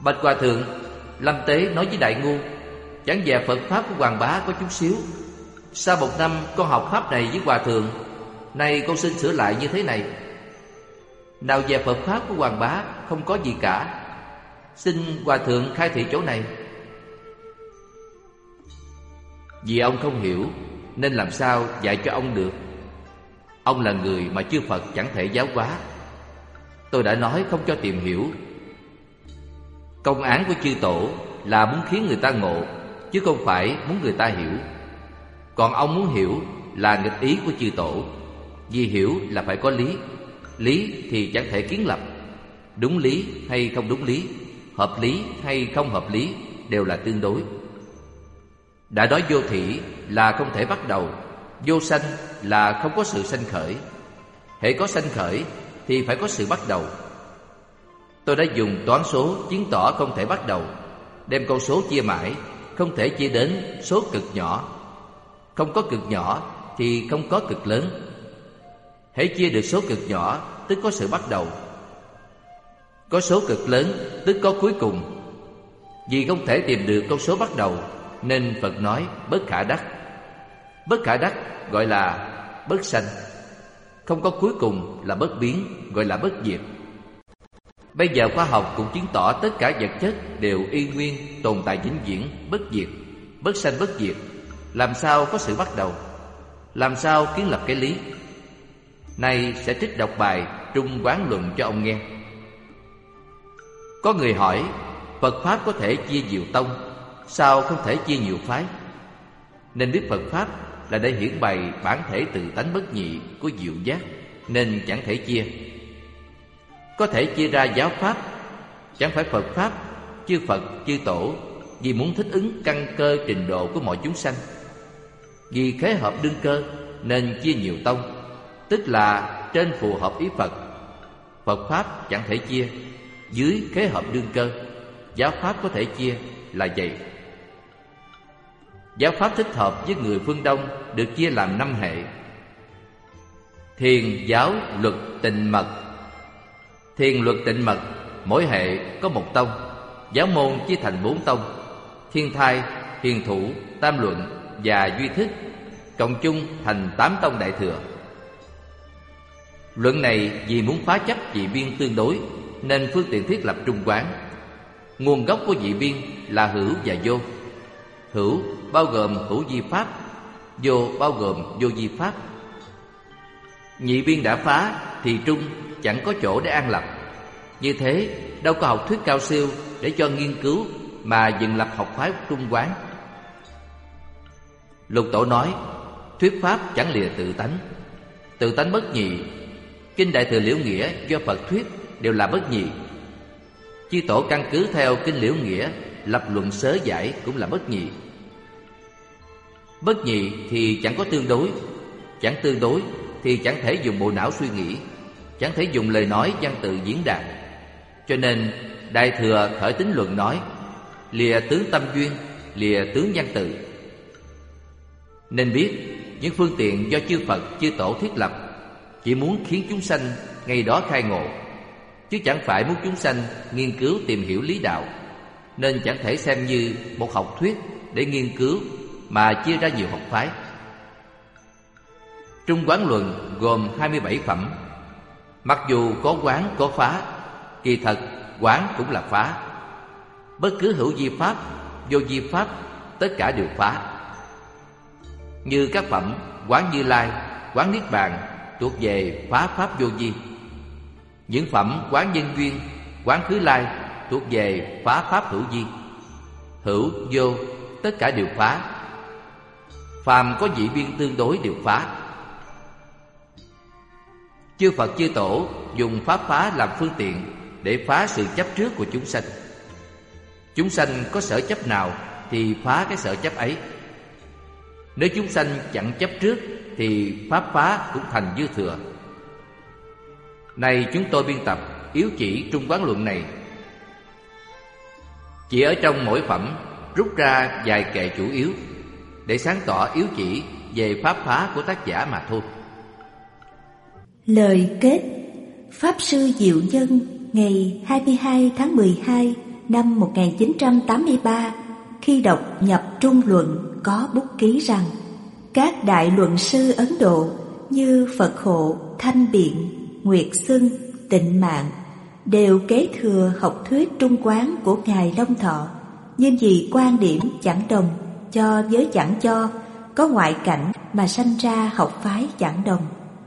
Bạch Hòa Thượng, Lâm Tế nói với Đại Ngu, chẳng dè Phật Pháp của Hoàng Bá có chút xíu. Sau 1 năm con học Pháp này với Hòa Thượng, nay con xin sửa lại như thế này. Nào dè Phật Pháp của Hoàng Bá không có gì cả, xin Hòa Thượng khai thị chỗ này. Vì ông không hiểu nên làm sao dạy cho ông được. Ông là người mà chư Phật chẳng thể giáo hóa. Tôi đã nói không cho tìm hiểu. Công án của chư tổ là muốn khiến người ta ngộ, chứ không phải muốn người ta hiểu. Còn ông muốn hiểu là nghịch ý của chư tổ. Vì hiểu là phải có lý. Lý thì chẳng thể kiến lập. Đúng lý hay không đúng lý, hợp lý hay không hợp lý đều là tương đối. Đã nói vô thủy là không thể bắt đầu, vô sanh là không có sự sanh khởi. Hễ có sanh khởi thì phải có sự bắt đầu. Tôi đã dùng toán số chứng tỏ không thể bắt đầu. Đem con số chia mãi, không thể chia đến số cực nhỏ. Không có cực nhỏ thì không có cực lớn. Hễ chia được số cực nhỏ tức có sự bắt đầu. Có số cực lớn tức có cuối cùng. Vì không thể tìm được con số bắt đầu nên Phật nói bất khả đắc. Bất khả đắc gọi là bất sanh. Không có cuối cùng là bất biến, gọi là bất diệt. Bây giờ khoa học cũng chứng tỏ tất cả vật chất đều y nguyên, tồn tại vĩnh viễn, bất diệt, bất sanh bất diệt. Làm sao có sự bắt đầu? Làm sao kiến lập cái lý? Nay sẽ trích đọc bài Trung Quán Luận cho ông nghe. Có người hỏi, Phật Pháp có thể chia nhiều tông, sao không thể chia nhiều phái? Nên biết Phật Pháp là để hiển bày bản thể tự tánh bất nhị của diệu giác, nên chẳng thể chia. Có thể chia ra giáo Pháp, chẳng phải Phật Pháp, chư Phật, chư Tổ, vì muốn thích ứng căn cơ trình độ của mọi chúng sanh. Vì khế hợp đương cơ nên chia nhiều tông, tức là trên phù hợp ý Phật. Phật Pháp chẳng thể chia, dưới khế hợp đương cơ, giáo Pháp có thể chia là vậy. Giáo Pháp thích hợp với người phương Đông được chia làm 5 hệ: Thiền, Giáo, Luật, Tịnh, Mật. Thiền, Luật, Tịnh, Mật mỗi hệ có 1 tông. Giáo môn chia thành 4 tông: Thiên Thai, Hiền Thủ, Tam Luận và Duy Thức, cộng chung thành 8 tông Đại Thừa. Luận này vì muốn phá chấp dị biên tương đối nên phương tiện thiết lập trung quán. Nguồn gốc của dị biên là hữu và vô. Hữu bao gồm hữu vi pháp, vô bao gồm vô vi pháp. Nhị biên đã phá thì trung chẳng có chỗ để an lập. Như thế đâu có học thuyết cao siêu để cho nghiên cứu, mà dừng lập học phái trung quán. Lục Tổ nói thuyết pháp chẳng lìa tự tánh. Tự tánh bất nhị. Kinh Đại Thừa Liễu Nghĩa do Phật thuyết đều là bất nhị. Chư Tổ căn cứ theo Kinh Liễu Nghĩa lập luận sớ giải cũng là bất nhị. Bất nhị thì chẳng có tương đối. Chẳng tương đối thì chẳng thể dùng bộ não suy nghĩ, chẳng thể dùng lời nói văn tự diễn đạt. Cho nên Đại Thừa khởi tính luận nói lìa tướng tâm duyên, lìa tướng văn tự. Nên biết những phương tiện do chư Phật, chư Tổ thiết lập chỉ muốn khiến chúng sanh ngay đó khai ngộ, chứ chẳng phải muốn chúng sanh nghiên cứu tìm hiểu lý đạo. Nên chẳng thể xem như một học thuyết để nghiên cứu, mà chia ra nhiều học phái. Trung Quán Luận gồm 27 phẩm. Mặc dù có quán có phá, kỳ thật quán cũng là phá. Bất cứ hữu vi pháp, vô vi pháp, tất cả đều phá. Như các phẩm quán Như Lai, quán Niết Bàn thuộc về phá pháp vô vi. Những phẩm quán Nhân Duyên, quán Khứ Lai thuộc về phá pháp hữu vi. Hữu, vô, tất cả đều phá. Phàm có dị biên tương đối đều phá. Chư Phật chư Tổ dùng pháp phá làm phương tiện để phá sự chấp trước của chúng sanh. Chúng sanh có sở chấp nào thì phá cái sở chấp ấy. Nếu chúng sanh chẳng chấp trước thì pháp phá cũng thành dư thừa. Này chúng tôi biên tập yếu chỉ Trung Quán Luận này, chỉ ở trong mỗi phẩm rút ra vài kệ chủ yếu để sáng tỏ yếu chỉ về pháp phá của tác giả mà thôi. Lời kết. Pháp Sư Diệu Nhân ngày 22 tháng 12 năm 1983, khi đọc nhập Trung Luận có bút ký rằng các đại luận sư Ấn Độ như Phật Hộ, Thanh Biện, Nguyệt Xưng, Tịnh Mạng đều kế thừa học thuyết Trung Quán của Ngài Long Thọ, nhưng vì quan điểm chẳng đồng cho với chẳng cho, có ngoại cảnh mà sanh ra học phái chẳng đồng.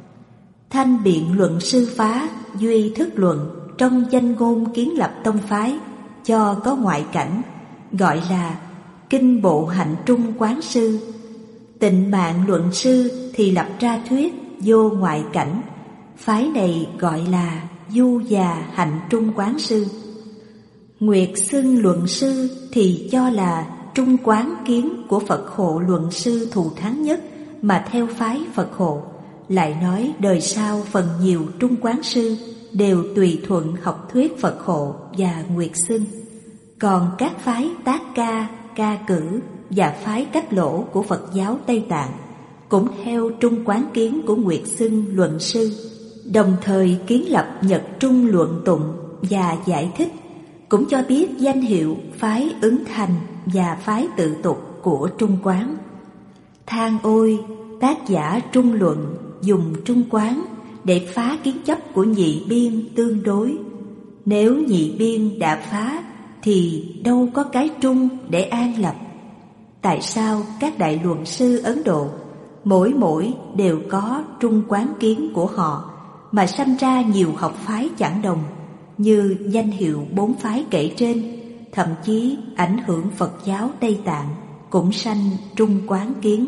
Thanh Biện luận sư phá duy thức luận trong danh ngôn kiến lập tông phái, cho có ngoại cảnh, gọi là Kinh Bộ Hạnh Trung Quán Sư. Tịnh Mạng luận sư thì lập ra thuyết vô ngoại cảnh, phái này gọi là Du Già Hạnh Trung Quán Sư. Nguyệt Xưng luận sư thì cho là Trung Quán kiến của Phật Hộ luận sư thù thắng nhất mà theo phái Phật Hộ, lại nói đời sau phần nhiều Trung Quán sư đều tùy thuận học thuyết Phật Hộ và Nguyệt Xưng. Còn các phái Tác Ca, Ca Cử và phái Cách Lỗ của Phật giáo Tây Tạng cũng theo Trung Quán kiến của Nguyệt Xưng luận sư, đồng thời kiến lập Nhật Trung luận tụng và giải thích, cũng cho biết danh hiệu phái Ứng Thành và phái Tự Tục của Trung Quán. Than ôi, tác giả Trung Luận dùng Trung Quán để phá kiến chấp của Nhị Biên tương đối. Nếu Nhị Biên đã phá thì đâu có cái Trung để an lập. Tại sao các đại luận sư Ấn Độ mỗi đều có Trung Quán kiến của họ mà sanh ra nhiều học phái chẳng đồng, như danh hiệu 4 phái kể trên, thậm chí ảnh hưởng Phật giáo Tây Tạng cũng sanh Trung Quán kiến?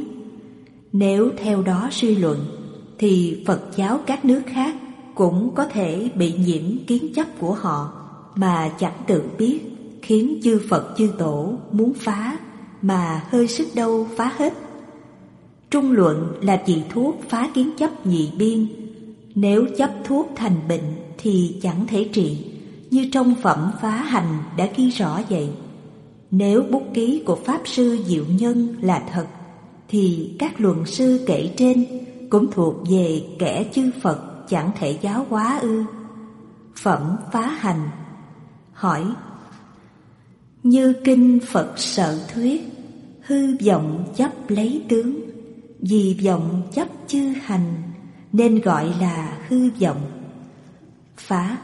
Nếu theo đó suy luận thì Phật giáo các nước khác cũng có thể bị nhiễm kiến chấp của họ mà chẳng tự biết, khiến chư Phật chư Tổ muốn phá mà hơi sức đâu phá hết. Trung Luận là vị thuốc phá kiến chấp Nhị Biên. Nếu chấp thuốc thành bệnh thì chẳng thể trị, như trong phẩm Phá Hành đã ghi rõ vậy. Nếu bút ký của Pháp Sư Diệu Nhân là thật, thì các luận sư kể trên cũng thuộc về kẻ chư Phật chẳng thể giáo hóa ư? Phẩm Phá Hành hỏi: như kinh Phật sợ thuyết, hư vọng chấp lấy tướng, vì vọng chấp chư hành, nên gọi là hư vọng. Phá: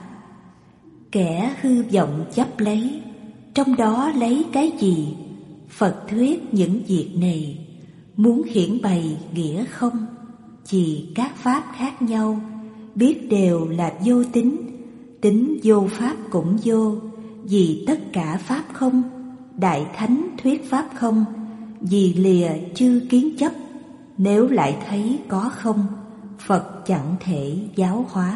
kẻ hư vọng chấp lấy, trong đó lấy cái gì? Phật thuyết những việc này, muốn hiển bày nghĩa không? Vì các pháp khác nhau, biết đều là vô tính, tính vô pháp cũng vô, vì tất cả pháp không. Đại Thánh thuyết pháp không, vì lìa chư kiến chấp. Nếu lại thấy có không, Phật chẳng thể giáo hóa.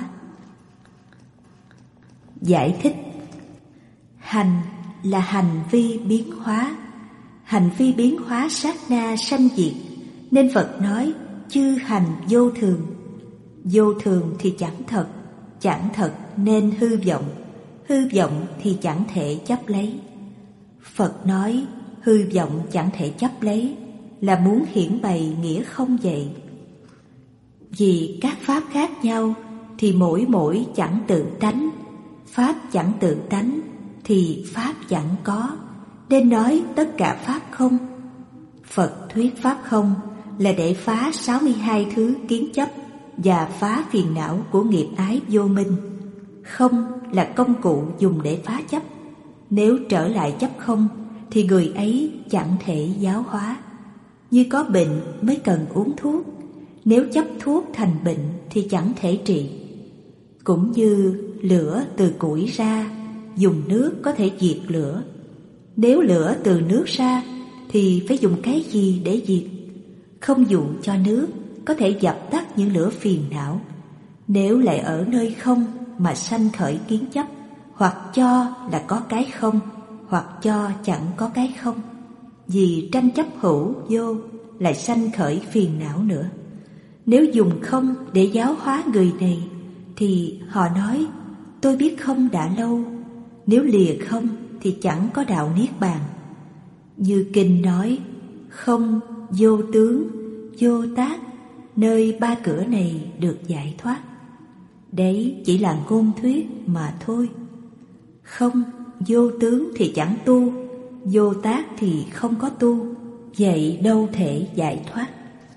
Giải thích: hành là hành vi biến hóa, hành vi biến hóa sát na sanh diệt, nên Phật nói chư hành vô thường. Vô thường thì chẳng thật nên hư vọng, hư vọng thì chẳng thể chấp lấy. Phật nói hư vọng chẳng thể chấp lấy là muốn hiển bày nghĩa không vậy. Vì các pháp khác nhau thì mỗi chẳng tự tánh, pháp chẳng tự tánh thì pháp chẳng có, nên nói tất cả pháp không. Phật thuyết pháp không là để phá 62 thứ kiến chấp và phá phiền não của nghiệp ái vô minh. Không là công cụ dùng để phá chấp. Nếu trở lại chấp không thì người ấy chẳng thể giáo hóa. Như có bệnh mới cần uống thuốc, nếu chấp thuốc thành bệnh thì chẳng thể trị. Cũng như lửa từ củi ra, dùng nước có thể diệt lửa. Nếu lửa từ nước ra thì phải dùng cái gì để diệt? Không dùng cho nước có thể dập tắt những lửa phiền não. Nếu lại ở nơi không mà sanh khởi kiến chấp, hoặc cho là có cái không, hoặc cho chẳng có cái không, vì tranh chấp hữu vô lại sanh khởi phiền não nữa. Nếu dùng không để giáo hóa người này thì họ nói tôi biết không đã lâu. Nếu lìa không thì chẳng có đạo niết bàn. Như kinh nói không vô tướng, vô tác, nơi ba cửa này được giải thoát. Đấy chỉ là ngôn thuyết mà thôi. Không vô tướng thì chẳng tu, vô tác thì không có tu, vậy đâu thể giải thoát.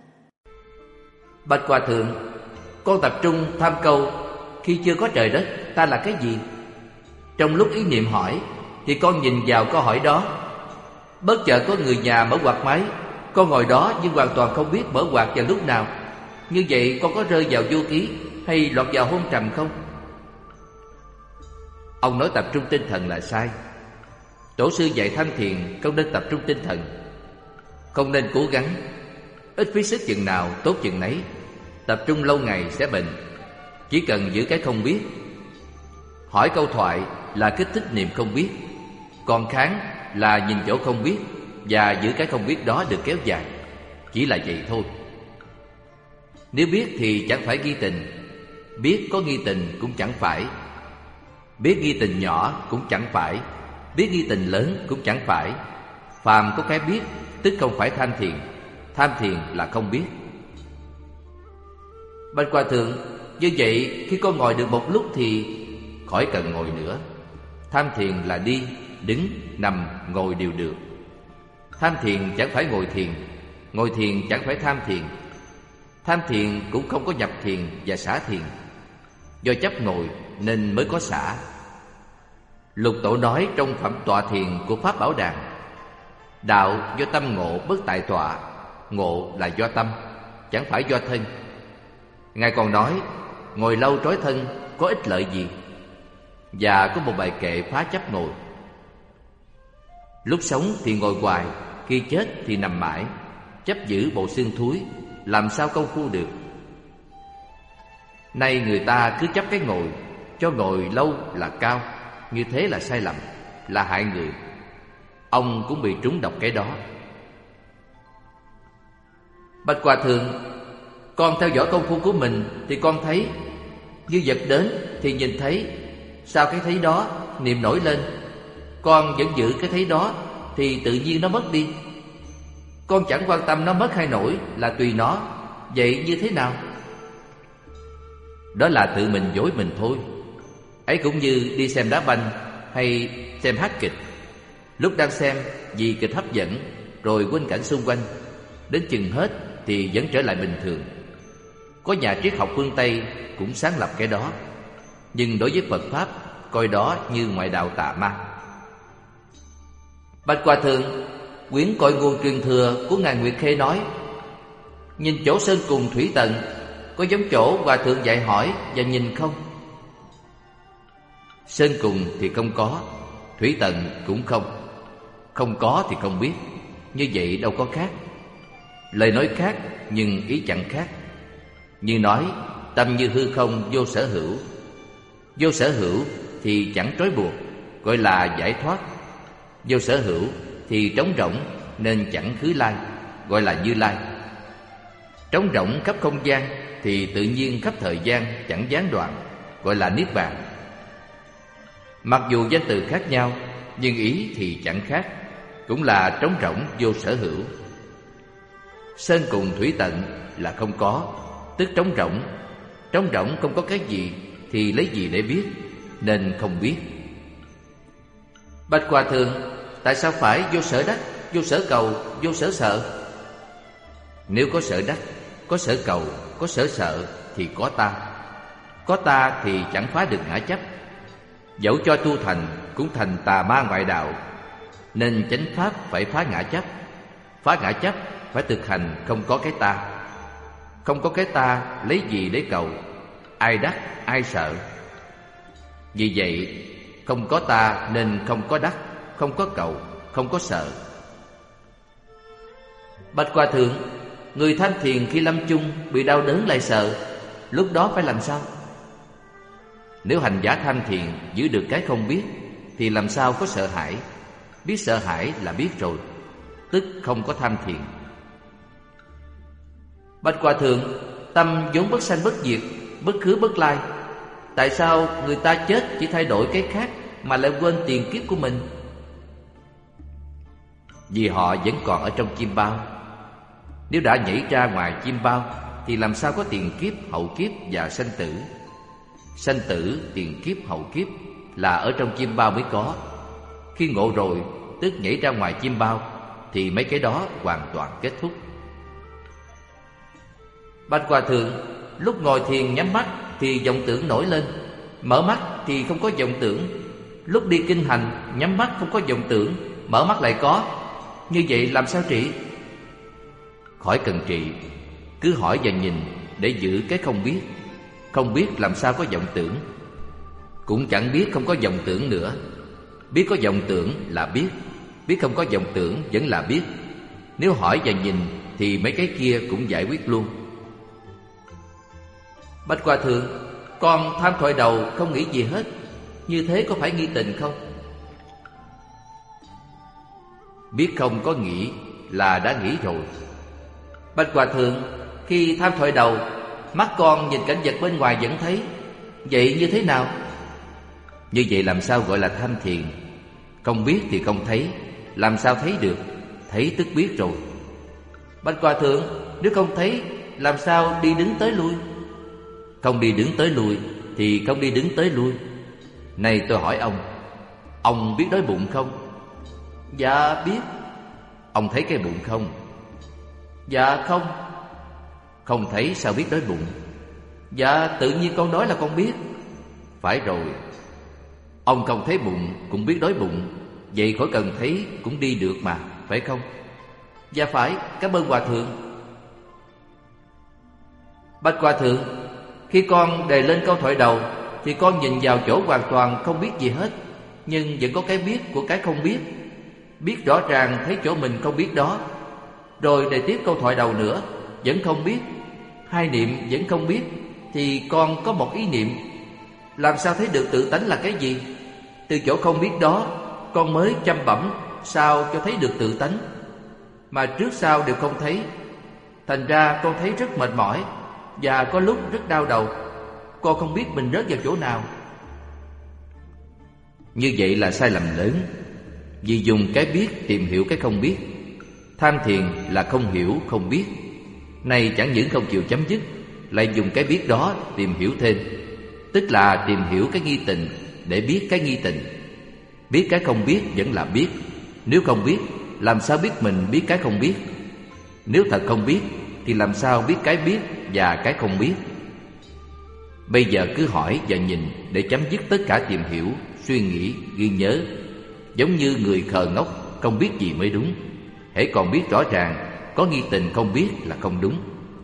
Bạch Hòa Thượng, con tập trung tham câu khi chưa có trời đất ta là cái gì? Trong lúc ý niệm hỏi thì con nhìn vào câu hỏi đó. Bất chợt có người nhà mở quạt máy, con ngồi đó nhưng hoàn toàn không biết mở quạt vào lúc nào. Như vậy con có rơi vào vô ký hay lọt vào hôn trầm không? Ông nói tập trung tinh thần là sai. Tổ sư dạy tham thiền không nên tập trung tinh thần, không nên cố gắng. Ít phí sức chừng nào tốt chừng nấy. Tập trung lâu ngày sẽ bệnh. Chỉ cần giữ cái không biết. Hỏi câu thoại là kích thích niềm không biết, còn kháng là nhìn chỗ không biết và giữ cái không biết đó được kéo dài. Chỉ là vậy thôi. Nếu biết thì chẳng phải ghi tình, biết có nghi tình cũng chẳng phải, biết nghi tình nhỏ cũng chẳng phải, biết nghi tình lớn cũng chẳng phải. Phàm có cái biết tức không phải tham thiền. Tham thiền là không biết. Bạch Hòa Thượng, như vậy khi con ngồi được một lúc thì khỏi cần ngồi nữa. Tham thiền là đi, đứng, nằm, ngồi đều được. Tham thiền chẳng phải ngồi thiền, ngồi thiền chẳng phải tham thiền. Tham thiền cũng không có nhập thiền và xả thiền. Do chấp ngồi nên mới có xả. Lục Tổ nói trong phẩm tọa thiền của Pháp Bảo Đàn: đạo do tâm ngộ bất tại tọa. Ngộ là do tâm, chẳng phải do thân. Ngài còn nói ngồi lâu trói thân có ích lợi gì? Và có một bài kệ phá chấp ngồi: lúc sống thì ngồi hoài, khi chết thì nằm mãi. Chấp giữ bộ xương thúi, làm sao công phu được? Nay người ta cứ chấp cái ngồi, cho ngồi lâu là cao. Như thế là sai lầm, là hại người. Ông cũng bị trúng độc cái đó. Bạch Hòa Thượng, con theo dõi công phu của mình thì con thấy như vật đến thì nhìn thấy. Sau cái thấy đó niệm nổi lên, con vẫn giữ cái thấy đó thì tự nhiên nó mất đi. Con chẳng quan tâm nó mất hay nổi, là tùy nó. Vậy như thế nào? Đó là tự mình dối mình thôi. Ấy cũng như đi xem đá banh hay xem hát kịch. Lúc đang xem vì kịch hấp dẫn, rồi quên cảnh xung quanh. Đến chừng hết thì vẫn trở lại bình thường. Có nhà triết học phương Tây cũng sáng lập cái đó, nhưng đối với Phật Pháp coi đó như ngoại đạo tà ma. Bạch Hòa Thượng, quyển Cội Nguồn Truyền Thừa của Ngài Nguyệt Khê nói: nhìn chỗ sơn cùng thủy tận, có giống chỗ Hòa Thượng dạy hỏi và nhìn không? Sơn cùng thì không có, thủy tận cũng không. Không có thì không biết. Như vậy đâu có khác. Lời nói khác nhưng ý chẳng khác. Như nói tâm như hư không vô sở hữu. Vô sở hữu thì chẳng trói buộc, gọi là giải thoát. Vô sở hữu thì trống rỗng nên chẳng khứ lai, gọi là Như Lai. Trống rỗng khắp không gian thì tự nhiên khắp thời gian chẳng gián đoạn, gọi là Niết Bàn. Mặc dù danh từ khác nhau nhưng ý thì chẳng khác, cũng là trống rỗng vô sở hữu. Sơn cùng thủy tận là không có, tức trống rỗng. Trống rỗng không có cái gì thì lấy gì để biết, nên không biết. Bạch Hòa Thượng, tại sao phải vô sở đắc, vô sở cầu, vô sở sợ? Nếu có sở đắc, có sở cầu, có sở sợ thì có ta. Có ta thì chẳng phá được ngã chấp. Dẫu cho tu thành cũng thành tà ma ngoại đạo. Nên chánh pháp phải phá ngã chấp. Phá ngã chấp phải thực hành không có cái ta. Không có cái ta lấy gì để cầu? Ai đắc, ai sợ? Vì vậy không có ta nên không có đắc, không có cầu, không có sợ. Bạch Hòa Thượng, người tham thiền khi lâm chung bị đau đớn lại sợ, lúc đó phải làm sao? Nếu hành giả tham thiền giữ được cái không biết thì làm sao có sợ hãi? Biết sợ hãi là biết rồi, tức không có tham thiền. Bạch Hòa Thượng, tâm vốn bất sanh bất diệt, bất khứ bất lai. Tại sao người ta chết chỉ thay đổi cái khác mà lại quên tiền kiếp của mình? Vì họ vẫn còn ở trong chim bao. Nếu đã nhảy ra ngoài chim bao thì làm sao có tiền kiếp, hậu kiếp và sanh tử? Sanh tử, tiền kiếp, hậu kiếp là ở trong chim bao mới có. Khi ngộ rồi, tức nhảy ra ngoài chim bao, thì mấy cái đó hoàn toàn kết thúc. Bạch Hòa Thượng, lúc ngồi thiền nhắm mắt thì vọng tưởng nổi lên, mở mắt thì không có vọng tưởng. Lúc đi kinh hành nhắm mắt không có vọng tưởng, mở mắt lại có. Như vậy làm sao trị? Khỏi cần trị, cứ hỏi và nhìn để giữ cái không biết. Không biết làm sao có vọng tưởng. Cũng chẳng biết không có vọng tưởng nữa. Biết có vọng tưởng là biết, biết không có vọng tưởng vẫn là biết. Nếu hỏi và nhìn thì mấy cái kia cũng giải quyết luôn. Bạch Hòa Thượng, con tham thoại đầu không nghĩ gì hết, như thế có phải nghi tình không? Biết không có nghĩ là đã nghĩ rồi. Bạch Hòa Thượng, khi tham thoại đầu, mắt con nhìn cảnh vật bên ngoài vẫn thấy. Vậy như thế nào? Như vậy làm sao gọi là tham thiền? Không biết thì không thấy, làm sao thấy được? Thấy tức biết rồi. Bạch Hòa Thượng, nếu không thấy, làm sao đi đứng tới lui? Không đi đứng tới lui thì không đi đứng tới lui. Này tôi hỏi ông biết đói bụng không? Dạ biết. Ông thấy cái bụng không? Dạ không. Không thấy sao biết đói bụng? Dạ tự nhiên con đói là con biết. Phải rồi. Ông không thấy bụng cũng biết đói bụng, vậy khỏi cần thấy cũng đi được mà, phải không? Dạ phải, cảm ơn Hòa Thượng. Bạch Hòa Thượng, khi con đề lên câu thoại đầu thì con nhìn vào chỗ hoàn toàn không biết gì hết, nhưng vẫn có cái biết của cái không biết. Biết rõ ràng thấy chỗ mình không biết đó. Rồi đề tiếp câu thoại đầu nữa, vẫn không biết. Hai niệm vẫn không biết, thì con có một ý niệm. Làm sao thấy được tự tánh là cái gì? Từ chỗ không biết đó, con mới chăm bẩm sao cho thấy được tự tánh, mà trước sau đều không thấy. Thành ra con thấy rất mệt mỏi, và có lúc rất đau đầu. Con không biết mình rớt vào chỗ nào. Như vậy là sai lầm lớn, vì dùng cái biết tìm hiểu cái không biết. Tham thiền là không hiểu không biết. Này chẳng những không chịu chấm dứt, lại dùng cái biết đó tìm hiểu thêm, tức là tìm hiểu cái nghi tình để biết cái nghi tình. Biết cái không biết vẫn là biết. Nếu không biết, làm sao biết mình biết cái không biết? Nếu thật không biết, thì làm sao biết cái biết và cái không biết? Bây giờ cứ hỏi và nhìn để chấm dứt tất cả tìm hiểu, suy nghĩ, ghi nhớ. Giống như người khờ ngốc, không biết gì mới đúng. Hễ còn biết rõ ràng, có nghi tình không biết là không đúng.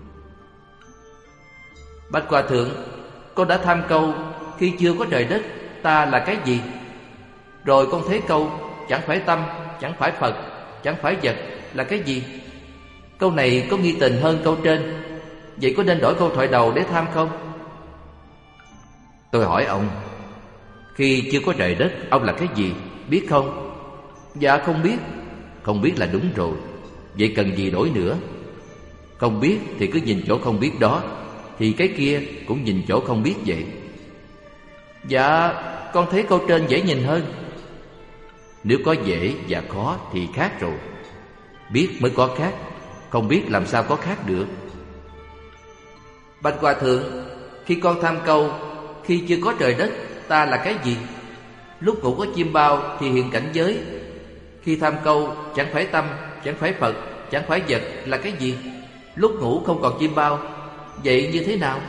Bạch Hòa Thượng, con đã tham câu khi chưa có trời đất, ta là cái gì? Rồi con thấy câu chẳng phải tâm, chẳng phải Phật, chẳng phải vật là cái gì? Câu này có nghi tình hơn câu trên. Vậy có nên đổi câu thoại đầu để tham không? Tôi hỏi ông, khi chưa có trời đất, ông là cái gì? Biết không? Dạ không biết. Không biết là đúng rồi. Vậy cần gì đổi nữa? Không biết thì cứ nhìn chỗ không biết đó, thì cái kia cũng nhìn chỗ không biết vậy. Dạ con thấy câu trên dễ nhìn hơn. Nếu có dễ và khó thì khác rồi. Biết mới có khác, không biết làm sao có khác được. Bạch Hòa Thượng, khi con tham câu khi chưa có trời đất, ta là cái gì? Lúc ngủ có chim bao thì hiện cảnh giới. Khi tham câu chẳng phải tâm, chẳng phải Phật, chẳng phải vật là cái gì? Lúc ngủ không còn chim bao. Vậy như thế nào?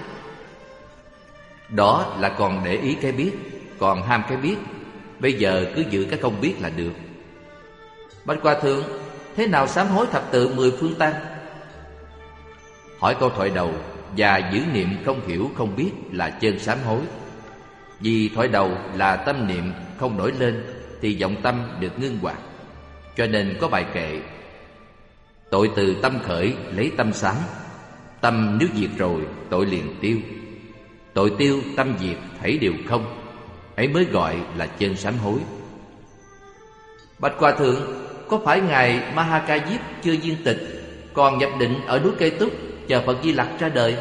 Đó là còn để ý cái biết, còn ham cái biết. Bây giờ cứ giữ cái không biết là được. Bạch Hòa Thượng, thế nào sám hối thập tự 10 phương tăng? Hỏi câu thoại đầu và giữ niệm không hiểu không biết là chân sám hối. Vì thoại đầu là tâm niệm không nổi lên thì vọng tâm được ngưng hoạt. Cho nên có bài kệ: tội từ tâm khởi lấy tâm sáng, tâm nếu diệt rồi tội liền tiêu. Tội tiêu tâm diệt thảy đều không, ấy mới gọi là chân sám hối. Bạch Hòa Thượng, có phải ngài Ma Ha Ca Diếp chưa viên tịch, còn nhập định ở núi Cây Túc chờ Phật Di Lặc ra đời?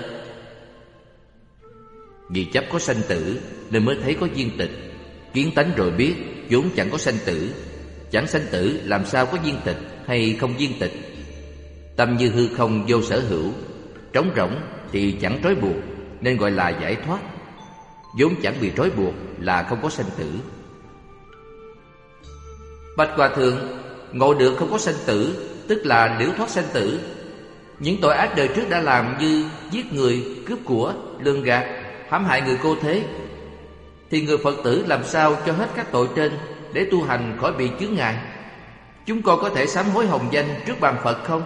Vì chấp có sanh tử nên mới thấy có viên tịch. Kiến tánh rồi biết vốn chẳng có sanh tử. Chẳng sanh tử làm sao có viên tịch hay không viên tịch? Tâm như hư không vô sở hữu, trống rỗng thì chẳng trói buộc, nên gọi là giải thoát. Vốn chẳng bị trói buộc là không có sanh tử. Bạch Hòa Thượng, ngộ được không có sanh tử, tức là liễu thoát sanh tử. Những tội ác đời trước đã làm như giết người, cướp của, lường gạt, hãm hại người cô thế, thì người Phật tử làm sao cho hết các tội trên để tu hành khỏi bị chướng ngại? Chúng con có thể sám hối hồng danh trước bàn Phật không?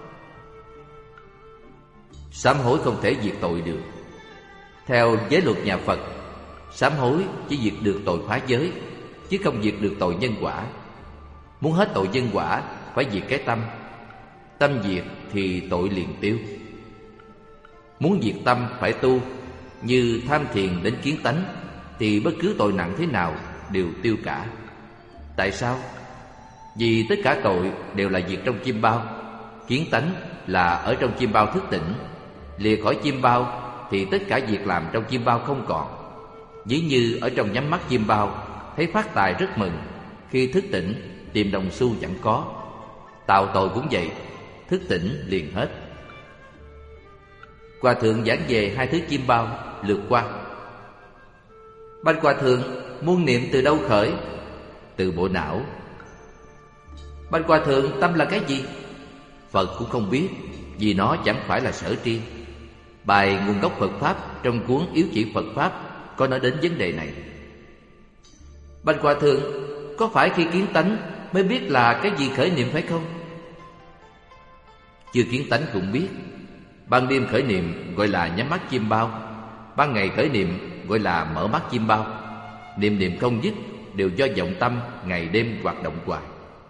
Sám hối không thể diệt tội được. Theo giới luật nhà Phật, sám hối chỉ diệt được tội phá giới, chứ không diệt được tội nhân quả. Muốn hết tội nhân quả phải diệt cái tâm. Tâm diệt thì tội liền tiêu. Muốn diệt tâm phải tu, như tham thiền đến kiến tánh, thì bất cứ tội nặng thế nào đều tiêu cả. Tại sao? Vì tất cả tội đều là diệt trong chim bao. Kiến tánh là ở trong chim bao thức tỉnh. Lìa khỏi chim bao thì tất cả việc làm trong chim bao không còn. Ví như ở trong nhắm mắt chim bao, thấy phát tài rất mừng, khi thức tỉnh tìm đồng xu chẳng có. Tạo tội cũng vậy, thức tỉnh liền hết. Hòa Thượng giảng về hai thứ chim bao lượt qua. Bạch Hòa Thượng, muôn niệm từ đâu khởi? Từ bộ não. Bạch Hòa Thượng, tâm là cái gì? Phật cũng không biết, vì nó chẳng phải là sở tri. Bài Nguồn gốc Phật Pháp trong cuốn Yếu chỉ Phật Pháp có nói đến vấn đề này. Bạch Hòa Thượng, có phải khi kiến tánh mới biết là cái gì khởi niệm phải không? Chưa kiến tánh cũng biết. Ban đêm khởi niệm gọi là nhắm mắt chim bao, ban ngày khởi niệm gọi là mở mắt chim bao. Niệm niệm không dứt, đều do vọng tâm ngày đêm hoạt động hoài.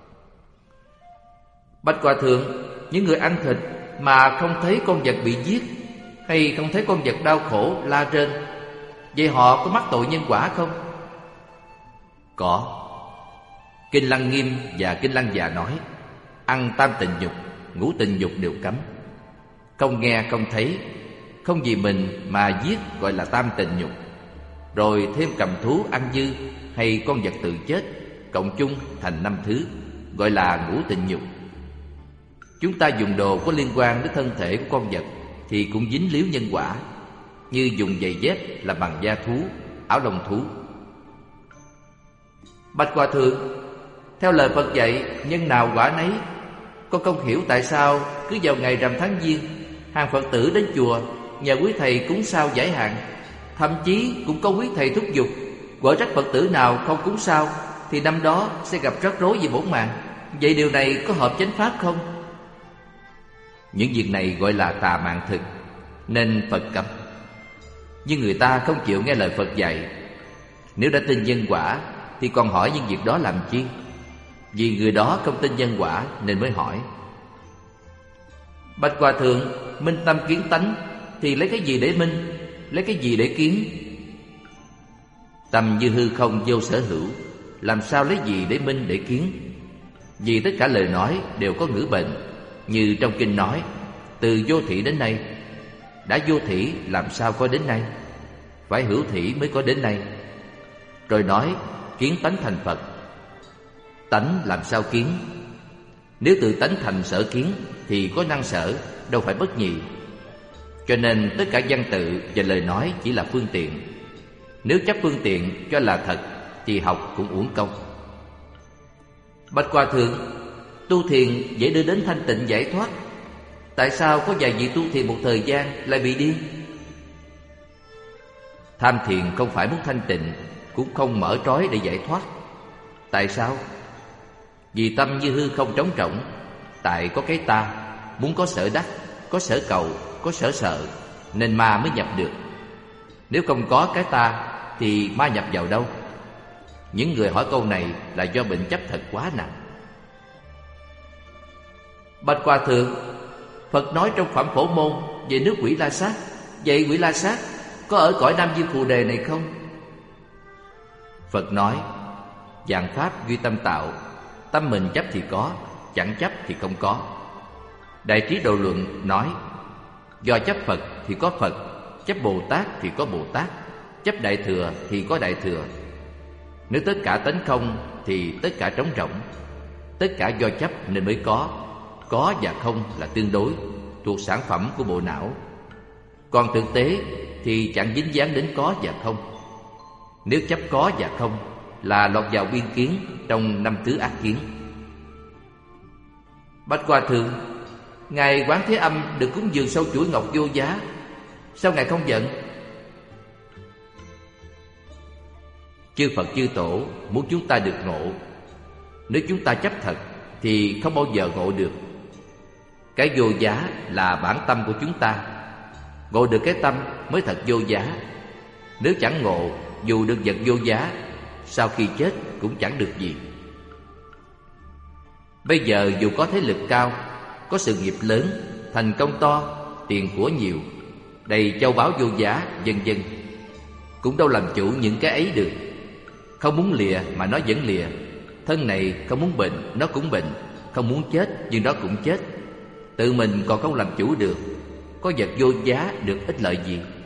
Bạch Hòa Thượng, những người ăn thịt mà không thấy con vật bị giết, hay không thấy con vật đau khổ la rên, vậy họ có mắc tội nhân quả không? Có. Kinh Lăng Nghiêm và Kinh Lăng Già nói, ăn tam tình dục, ngũ tình dục đều cấm. Không nghe không thấy, không vì mình mà giết gọi là tam tình dục. Rồi thêm cầm thú ăn dư hay con vật tự chết, cộng chung thành 5 thứ, gọi là ngũ tình dục. Chúng ta dùng đồ có liên quan đến thân thể của con vật thì cũng dính líu nhân quả, như dùng giày dép là bằng da thú, áo lông thú. Bạch Hòa Thượng, theo lời Phật dạy, nhân nào quả nấy. Con không hiểu tại sao cứ vào ngày rằm tháng Giêng, hàng Phật tử đến chùa nhờ quý thầy cúng sao giải hạn. Thậm chí cũng có quý thầy thúc giục, gọi trách Phật tử nào không cúng sao thì năm đó sẽ gặp rắc rối về bổn mạng. Vậy điều này có hợp chánh pháp không? Những việc này gọi là tà mạng thực, nên Phật cấm. Nhưng người ta không chịu nghe lời Phật dạy. Nếu đã tin nhân quả thì còn hỏi những việc đó làm chi? Vì người đó không tin nhân quả nên mới hỏi. Bạch Hòa Thượng, minh tâm kiến tánh thì lấy cái gì để minh, lấy cái gì để kiến? Tâm như hư không vô sở hữu, làm sao lấy gì để minh để kiến? Vì tất cả lời nói đều có ngữ bệnh. Như trong kinh nói, từ vô thỉ đến nay. Đã vô thỉ làm sao có đến nay? Phải hữu thỉ mới có đến nay. Rồi nói kiến tánh thành Phật. Tánh làm sao kiến? Nếu tự tánh thành sở kiến thì có năng sở, đâu phải bất nhị. Cho nên tất cả văn tự và lời nói chỉ là phương tiện. Nếu chấp phương tiện cho là thật thì học cũng uổng công. Bạch Hòa Thượng, tu thiền dễ đưa đến thanh tịnh giải thoát. Tại sao có vài vị tu thiền một thời gian lại bị điên? Tham thiền không phải muốn thanh tịnh, cũng không mở trói để giải thoát. Tại sao? Vì tâm như hư không trống rỗng. Tại có cái ta, muốn có sở đắc, có sở cầu, có sở sợ, nên ma mới nhập được. Nếu không có cái ta thì ma nhập vào đâu? Những người hỏi câu này là do bệnh chấp thật quá nặng. Bạch Hòa Thượng, Phật nói trong Phạm Phổ Môn về nước Quỷ La Sát. Vậy Quỷ La Sát có ở cõi Nam Diêm Phù Đề này không? Phật nói, vạn pháp duy tâm tạo. Tâm mình chấp thì có, chẳng chấp thì không có. Đại Trí Độ Luận nói, do chấp Phật thì có Phật, chấp Bồ Tát thì có Bồ Tát, chấp Đại Thừa thì có Đại Thừa. Nếu tất cả tánh không thì tất cả trống rỗng. Tất cả do chấp nên mới có và không là tương đối, thuộc sản phẩm của bộ não. Còn thực tế thì chẳng dính dáng đến có và không. Nếu chấp có và không là lọt vào biên kiến trong 5 thứ ác kiến. Bạch Hòa Thượng, Ngài Quán Thế Âm được cúng dường sau chuỗi ngọc vô giá, sao Ngài không giận? Chư Phật chư Tổ muốn chúng ta được ngộ. Nếu chúng ta chấp thật thì không bao giờ ngộ được. Cái vô giá là bản tâm của chúng ta. Ngộ được cái tâm mới thật vô giá. Nếu chẳng ngộ, dù được vật vô giá, sau khi chết cũng chẳng được gì. Bây giờ dù có thế lực cao, có sự nghiệp lớn, thành công to, tiền của nhiều, đầy châu báu vô giá, vân vân, cũng đâu làm chủ những cái ấy được. Không muốn lìa mà nó vẫn lìa. Thân này không muốn bệnh, nó cũng bệnh. Không muốn chết, nhưng nó cũng chết. Tự mình còn không làm chủ được. Có vật vô giá được ích lợi gì?